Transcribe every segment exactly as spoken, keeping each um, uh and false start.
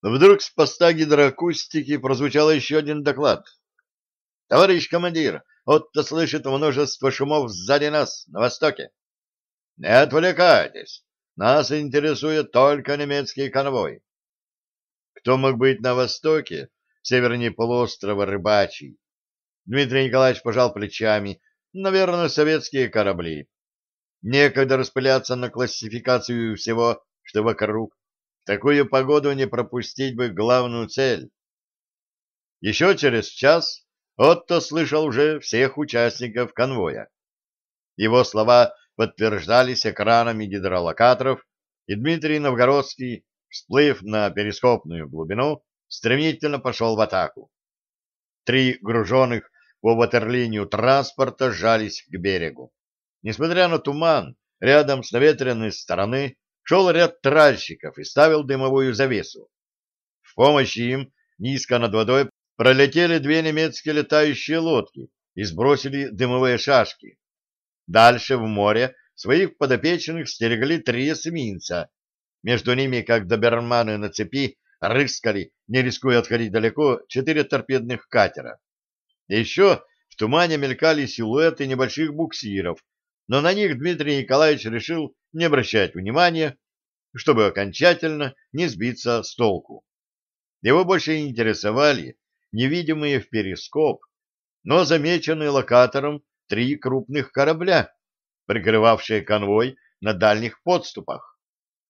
Вдруг с поста гидроакустики прозвучал еще один доклад. «Товарищ командир, Отто слышит множество шумов сзади нас, на востоке. Не отвлекайтесь, нас интересует только немецкий конвой». Кто мог быть на востоке, севернее полуострова Рыбачий? Дмитрий Николаевич пожал плечами. Наверное, советские корабли. Некогда распыляться на классификацию всего, что вокруг. В такую погоду не пропустить бы главную цель. Еще через час Отто слышал уже всех участников конвоя. Его слова подтверждались экранами гидролокаторов, и Дмитрий Новгородский, всплыв на перископную глубину, стремительно пошел в атаку. Три груженных по ватерлинию транспорта сжались к берегу. Несмотря на туман, рядом с наветренной стороны шел ряд тральщиков и ставил дымовую завесу. В помощь им низко над водой пролетели две немецкие летающие лодки и сбросили дымовые шашки. Дальше в море своих подопечных стерегли три эсминца. Между ними, как доберманы на цепи, рыскали, не рискуя отходить далеко, четыре торпедных катера. Еще в тумане мелькали силуэты небольших буксиров, но на них Дмитрий Николаевич решил не обращать внимания, чтобы окончательно не сбиться с толку. Его больше интересовали невидимые в перископ, но замеченные локатором три крупных корабля, прикрывавшие конвой на дальних подступах.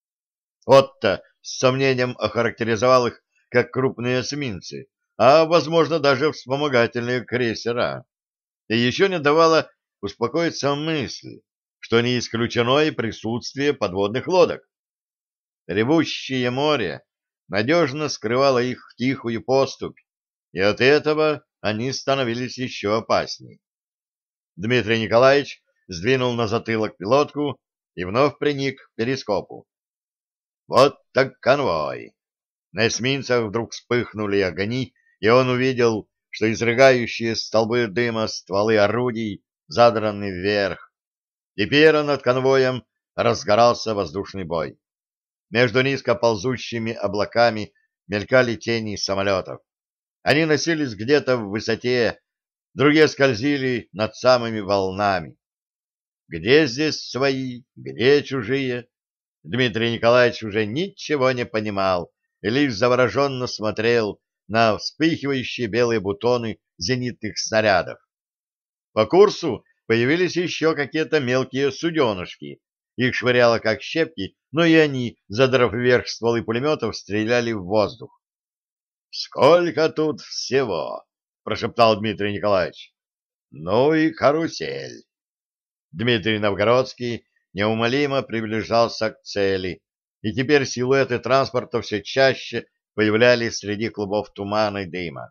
Отто с сомнением охарактеризовал их как крупные эсминцы, а, возможно, даже вспомогательные крейсера. И еще не давала успокоиться мысль, что не исключено и присутствие подводных лодок. Ревущее море надежно скрывало их тихую поступь, и от этого они становились еще опасней. Дмитрий Николаевич сдвинул на затылок пилотку и вновь приник к перископу. Вот так конвой! На эсминцах вдруг вспыхнули огни, и он увидел, что изрыгающие столбы дыма стволы орудий задраны вверх. Теперь над конвоем разгорался воздушный бой. Между низко ползущими облаками мелькали тени самолетов. Они носились где-то в высоте, другие скользили над самыми волнами. Где здесь свои, где чужие? Дмитрий Николаевич уже ничего не понимал и лишь завороженно смотрел на вспыхивающие белые бутоны зенитных снарядов. По курсу появились еще какие-то мелкие суденышки. Их швыряло как щепки, но и они, задрав вверх стволы пулеметов, стреляли в воздух. «Сколько тут всего!» — прошептал Дмитрий Николаевич. «Ну и карусель!» Дмитрий Новгородский неумолимо приближался к цели, и теперь силуэты транспорта все чаще появлялись среди клубов тумана и дыма.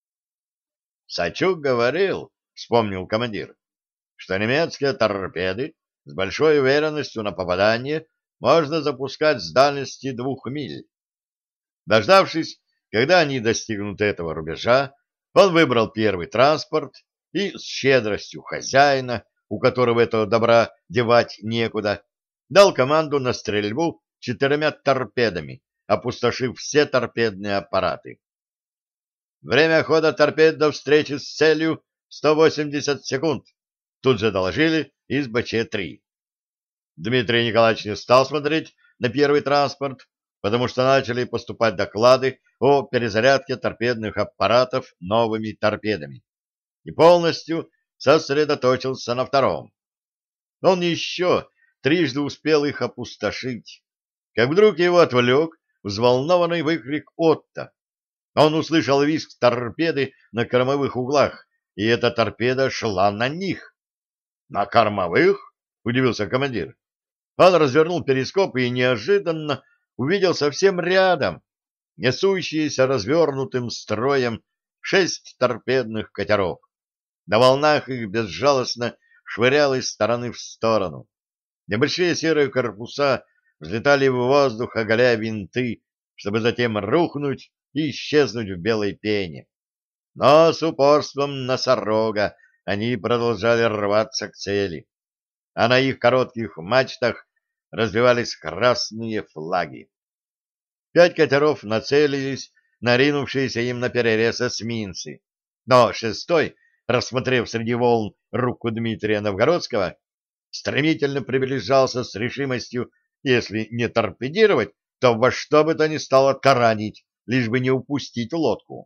«Сачук говорил, — вспомнил командир, — что немецкие торпеды с большой уверенностью на попадание можно запускать с дальности двух миль». Дождавшись, когда они достигнут этого рубежа, он выбрал первый транспорт и с щедростью хозяина, у которого этого добра девать некуда, дал команду на стрельбу четырьмя торпедами, опустошив все торпедные аппараты. Время хода торпед до встречи с целью сто восемьдесят секунд. Тут же доложили из Бэ Че три. Дмитрий Николаевич не стал смотреть на первый транспорт, потому что начали поступать доклады о перезарядке торпедных аппаратов новыми торпедами, и полностью сосредоточился на втором. Он еще трижды успел их опустошить, как вдруг его отвлек взволнованный выкрик Отто. Он услышал визг торпеды на кормовых углах, и эта торпеда шла на них. «На кормовых?» — удивился командир. Он развернул перископ и неожиданно увидел совсем рядом несущиеся развернутым строем шесть торпедных катеров. На волнах их безжалостно швыряло из стороны в сторону. Небольшие серые корпуса взлетали в воздух, оголяя винты, чтобы затем рухнуть и исчезнуть в белой пене. Но с упорством носорога они продолжали рваться к цели, а на их коротких мачтах развивались красные флаги. Пять катеров нацелились на ринувшиеся им наперерез эсминцы, но шестой, рассмотрев среди волн руку Дмитрия Новгородского, стремительно приближался с решимостью, если не торпедировать, то во что бы то ни стало таранить, лишь бы не упустить лодку.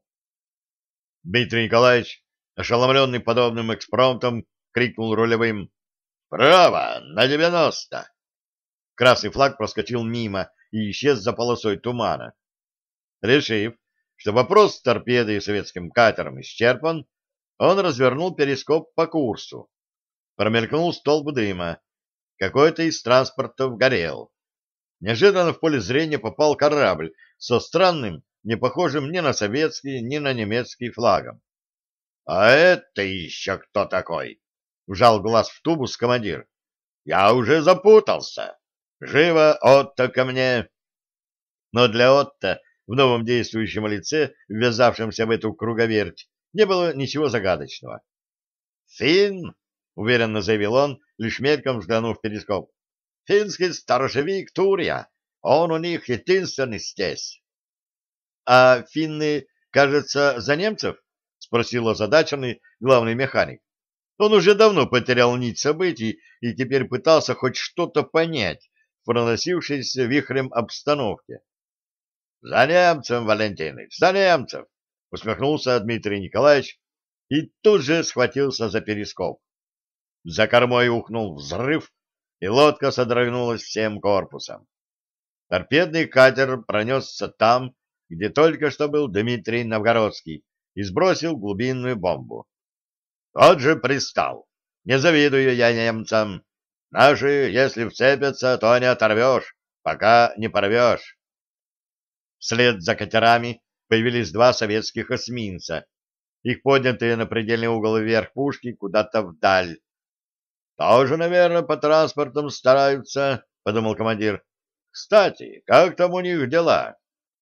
Дмитрий Николаевич, ошеломленный подобным экспромтом, крикнул рулевым: «Право, на девяносто!» Красный флаг проскочил мимо и исчез за полосой тумана. Решив, что вопрос с торпедой и советским катером исчерпан, он развернул перископ по курсу. Промелькнул столб дыма. Какой-то из транспортов горел. Неожиданно в поле зрения попал корабль со странным, не похожим ни на советский, ни на немецкий флагом. — А это еще кто такой? — вжал глаз в тубус командир. — Я уже запутался. Живо, Отто, ко мне! Но для Отто в новом действующем лице, ввязавшемся в эту круговерть, не было ничего загадочного. «Финн!» — уверенно заявил он, лишь мельком взглянув в перископ. «Финский сторожевик Турия. Он у них единственный здесь». «А финны, кажется, за немцев?» — спросил озадаченный главный механик. Он уже давно потерял нить событий и теперь пытался хоть что-то понять в проносившейся вихрем обстановке. «За немцем, Валентиныч, за немцев!» — усмехнулся Дмитрий Николаевич и тут же схватился за перископ. За кормой ухнул взрыв, и лодка содрогнулась всем корпусом. Торпедный катер пронесся там, где только что был Дмитрий Новгородский, и сбросил глубинную бомбу. Тот же пристал. Не завидую я немцам. Наши, если вцепятся, то не оторвешь, пока не порвешь. Вслед за катерами появились два советских эсминца. Их поднятые на предельный угол вверх пушки куда-то вдаль. «Тоже, наверное, по транспортам стараются», — подумал командир. «Кстати, как там у них дела?»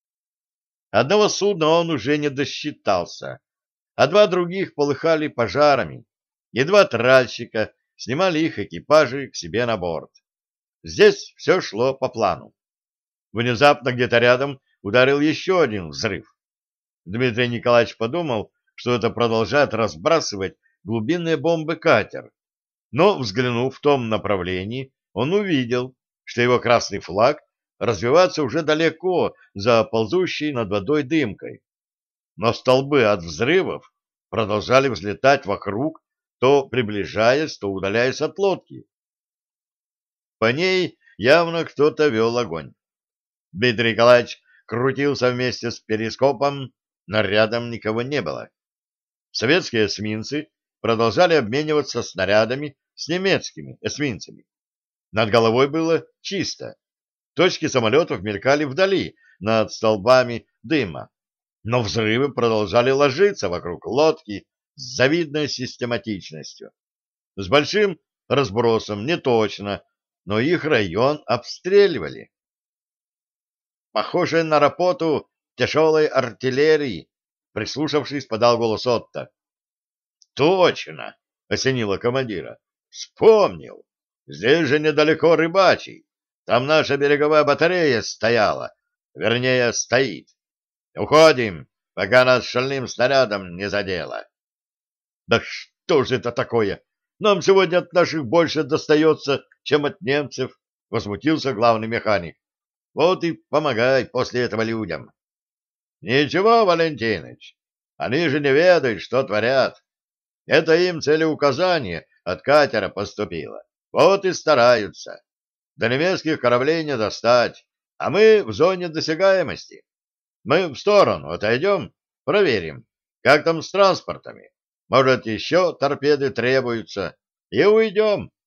Одного судна он уже не досчитался, а два других полыхали пожарами, и два тральщика снимали их экипажи к себе на борт. Здесь все шло по плану. Внезапно где-то рядом ударил еще один взрыв. Дмитрий Николаевич подумал, что это продолжает разбрасывать глубинные бомбы катер. Но, взглянув в том направлении, он увидел, что его красный флаг развивается уже далеко за ползущей над водой дымкой. Но столбы от взрывов продолжали взлетать вокруг, то приближаясь, то удаляясь от лодки. По ней явно кто-то вел огонь. Дмитрий Николаевич крутился вместе с перископом, но рядом никого не было. Советские эсминцы продолжали обмениваться снарядами с немецкими эсминцами. Над головой было чисто. Точки самолетов мелькали вдали, над столбами дыма. Но взрывы продолжали ложиться вокруг лодки с завидной систематичностью. С большим разбросом, не точно, но их район обстреливали. «Похоже на работу тяжелой артиллерии», — прислушавшись, подал голос Отто. «Точно!» — осенило командира. «Вспомнил! Здесь же недалеко Рыбачий. Там наша береговая батарея стояла. Вернее, стоит. Уходим, пока нас шальным снарядом не задело». «Да что же это такое? Нам сегодня от наших больше достается, чем от немцев», — возмутился главный механик. «Вот и помогай после этого людям». «Ничего, Валентиныч, они же не ведают, что творят. Это им целеуказание от катера поступило. Вот и стараются. До немецких кораблей не достать, а мы в зоне досягаемости. Мы в сторону отойдем, проверим, как там с транспортами. Может, еще торпеды требуются, и уйдем.